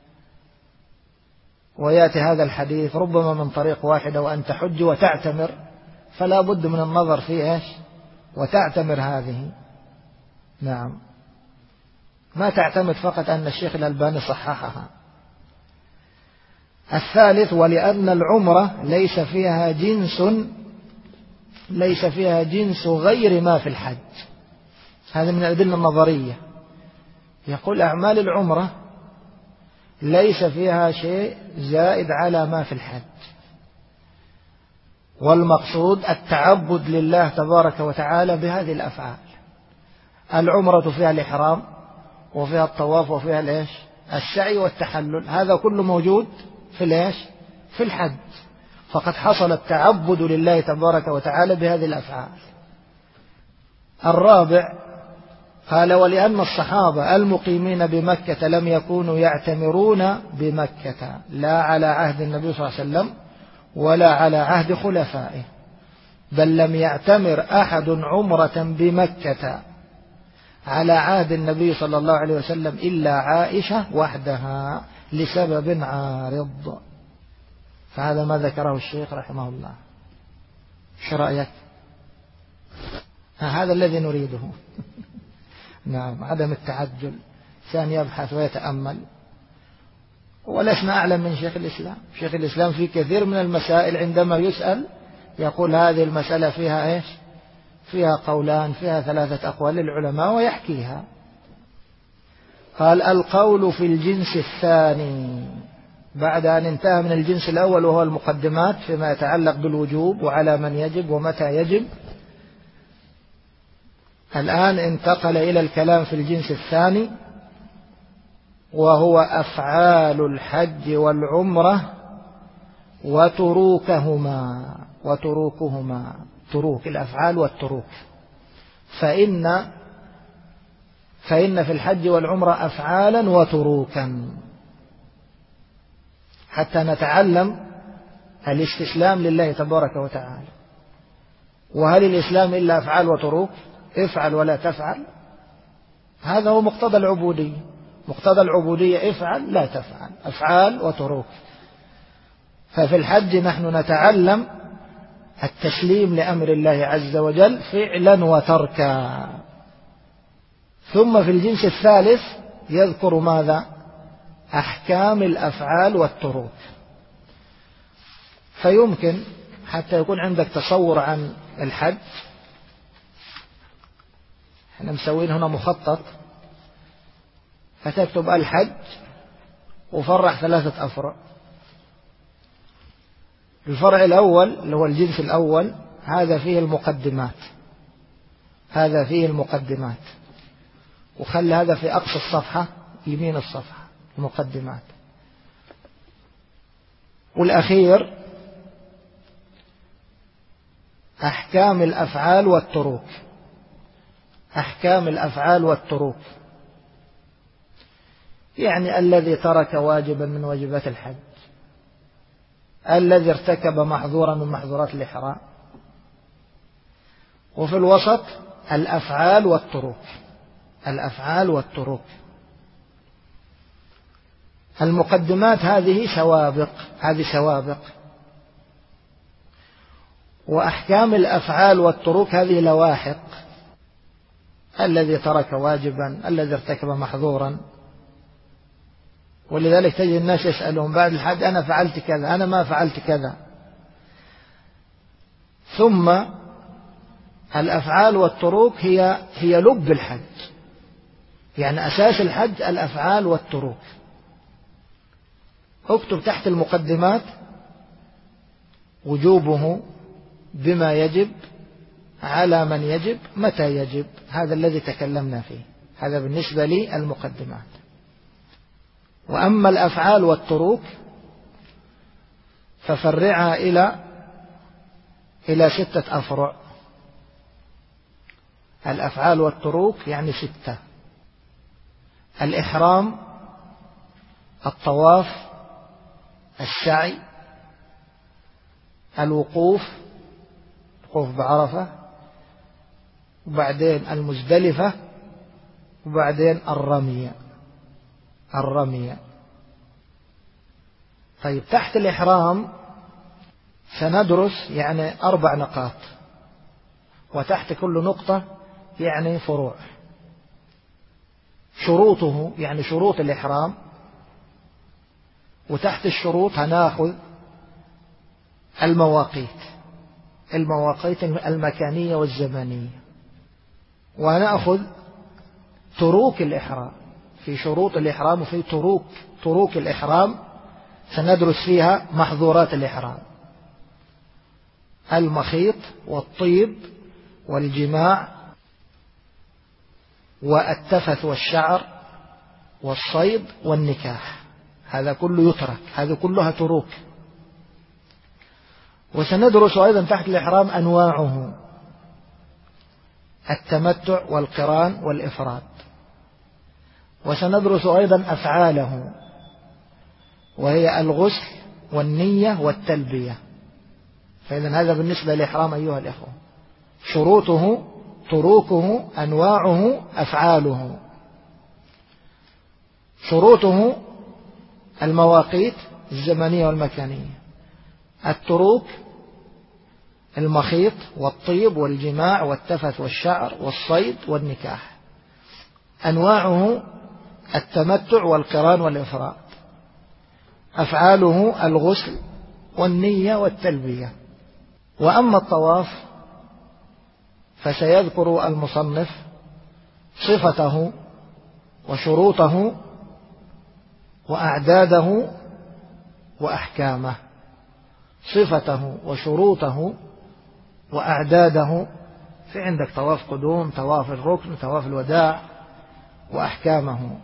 S1: ويأتي هذا الحديث ربما من طريق واحدة وأن تحج وتعتمر، فلا بد من النظر في وتعتمر هذه. نعم، ما تعتمد فقط أن الشيخ الألباني صححها. الثالث ولأن العمرة ليس فيها جنس غير ما في الحج. هذا من الأدلة النظرية. يقول أعمال العمرة ليس فيها شيء زائد على ما في الحج، والمقصود التعبد لله تبارك وتعالى بهذه الأفعال. العمرة فيها الإحرام وفيها الطواف وفيها السعي والتحلل، هذا كله موجود في الحج، فقد حصل التعبد لله تبارك وتعالى بهذه الأفعال. الرابع قال ولأن الصحابة المقيمين بمكة لم يكونوا يعتمرون بمكة لا على عهد النبي صلى الله عليه وسلم ولا على عهد خلفائه، بل لم يعتمر أحد عمرة بمكة على عهد النبي صلى الله عليه وسلم إلا عائشة وحدها لسبب عارض. فهذا ما ذكره الشيخ رحمه الله. شو رأيك؟ هذا الذي نريده. نعم، عدم التعجل، كان يبحث ويتأمل. ولسنا أعلم من شيخ الإسلام. شيخ الإسلام في كثير من المسائل عندما يسأل يقول هذه المسألة فيها فيها قولان، فيها 3 أقوال للعلماء، ويحكيها. قال القول في الجنس الثاني بعد أن انتهى من الجنس الأول وهو المقدمات فيما يتعلق بالوجوب وعلى من يجب ومتى يجب. الآن انتقل إلى الكلام في الجنس الثاني وهو أفعال الحج والعمرة وتروكهما. تروك الأفعال والتروك. فإن في الحج والعمرة أفعالا وتروكا حتى نتعلم الاستسلام لله تبارك وتعالى. وهل الإسلام إلا أفعال وتروك؟ افعل ولا تفعل، هذا هو مقتضى العبودية. مقتضى العبودية افعل لا تفعل، أفعال وتروك. ففي الحج نحن نتعلم التسليم لأمر الله عز وجل فعلا وتركا. ثم في الجنس الثالث يذكر ماذا؟ أحكام الأفعال والتروك. فيمكن حتى يكون عندك تصور عن الحج، احنا مسوين هنا مخطط، فتكتب الحج وفرع 3 أفرع. الفرع الأول اللي هو الجنس الأول هذا فيه المقدمات، وخلي هذا في أقصى الصفحة يمين الصفحة، المقدمات. والأخير أحكام الأفعال والتروك. يعني الذي ترك واجبا من واجبات الحج، الذي ارتكب محظورا من محظورات الإحرام. وفي الوسط الأفعال والتروك، الأفعال والتروك. المقدمات هذه سوابق، هذه سوابق، وأحكام الأفعال والتروك هذه لواحق. الذي ترك واجبا، الذي ارتكب محظورا. ولذلك تجد الناس يسألون بعد الحج: أنا فعلت كذا، أنا ما فعلت كذا. ثم الأفعال والتروك هي لب الحج، يعني أساس الحج الأفعال والتروك. اكتب تحت المقدمات: وجوبه، بما يجب، على من يجب، متى يجب. هذا الذي تكلمنا فيه، هذا بالنسبة لي المقدمات. وأما الأفعال والتروك ففرعها إلى 6 أفرع. الأفعال والتروك يعني 6: الإحرام، الطواف، السعي، الوقوف بعرفة، وبعدين المزدلفة، وبعدين الرمي. طيب، تحت الإحرام سندرس يعني 4 نقاط، وتحت كل نقطة يعني فروع. شروطه يعني شروط الإحرام، وتحت الشروط هناخذ المواقيت المكانية والزمنية، ونأخذ تروك الإحرام. في شروط الإحرام وفي تروك الإحرام سندرس فيها محظورات الإحرام: المخيط والطيب والجماع والتفث والشعر والصيد والنكاح. هذا كله يترك، هذه كلها تروك. وسندرس أيضا تحت الإحرام أنواعه: التمتع والقران والإفراد. وسندرس أيضا أفعاله، وهي الغسل والنية والتلبية. فإذا هذا بالنسبة للإحرام أيها الإخوة: شروطه، تروكه، أنواعه، أفعاله. شروطه المواقيت الزمنية والمكانية، التروك المخيط والطيب والجماع والتفث والشعر والصيد والنكاح. أنواعه التمتع والقران والإفراد. أفعاله الغسل والنية والتلبية. وأما الطواف فسيذكر المصنف صفته وشروطه وأعداده وأحكامه. صفته وشروطه وأعداده، في عندك طواف قدوم، طواف الركن، طواف الوداع، وأحكامه.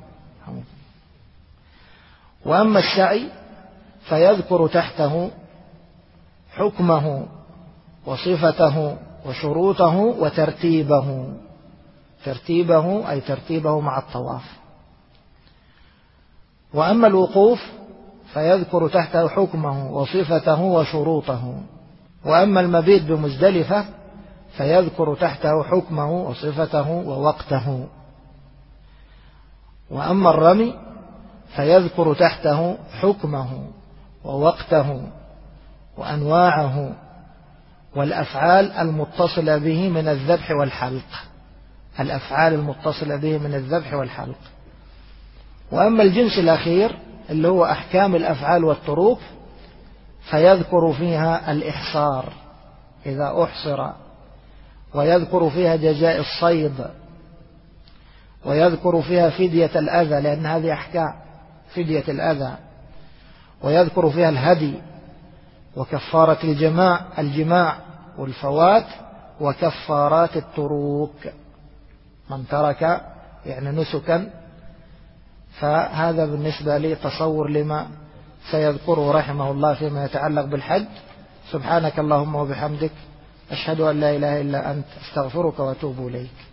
S1: وأما السعي فيذكر تحته حكمه وصفته وشروطه وترتيبه. ترتيبه أي ترتيبه مع الطواف. وأما الوقوف فيذكر تحته حكمه وصفته وشروطه. وأما المبيت بمزدلفة فيذكر تحته حكمه وصفته ووقته. وأما الرمي فيذكر تحته حكمه ووقته وأنواعه والأفعال المتصلة به من الذبح والحلق. الأفعال المتصلة به من الذبح والحلق. وأما الجنس الأخير اللي هو أحكام الأفعال والتروك فيذكر فيها الإحصار إذا أحصر، ويذكر فيها جزاء الصيد، ويذكر فيها فدية الأذى، لأن هذه أحكام فدية الأذى، ويذكر فيها الهدي، وكفارة الجماع والفوات، وكفارات التروك من ترك يعني نسكا. فهذا بالنسبة لي تصور لما سيذكره رحمه الله فيما يتعلق بالحج. سبحانك اللهم وبحمدك، أشهد أن لا إله إلا أنت، أستغفرك وأتوب إليك.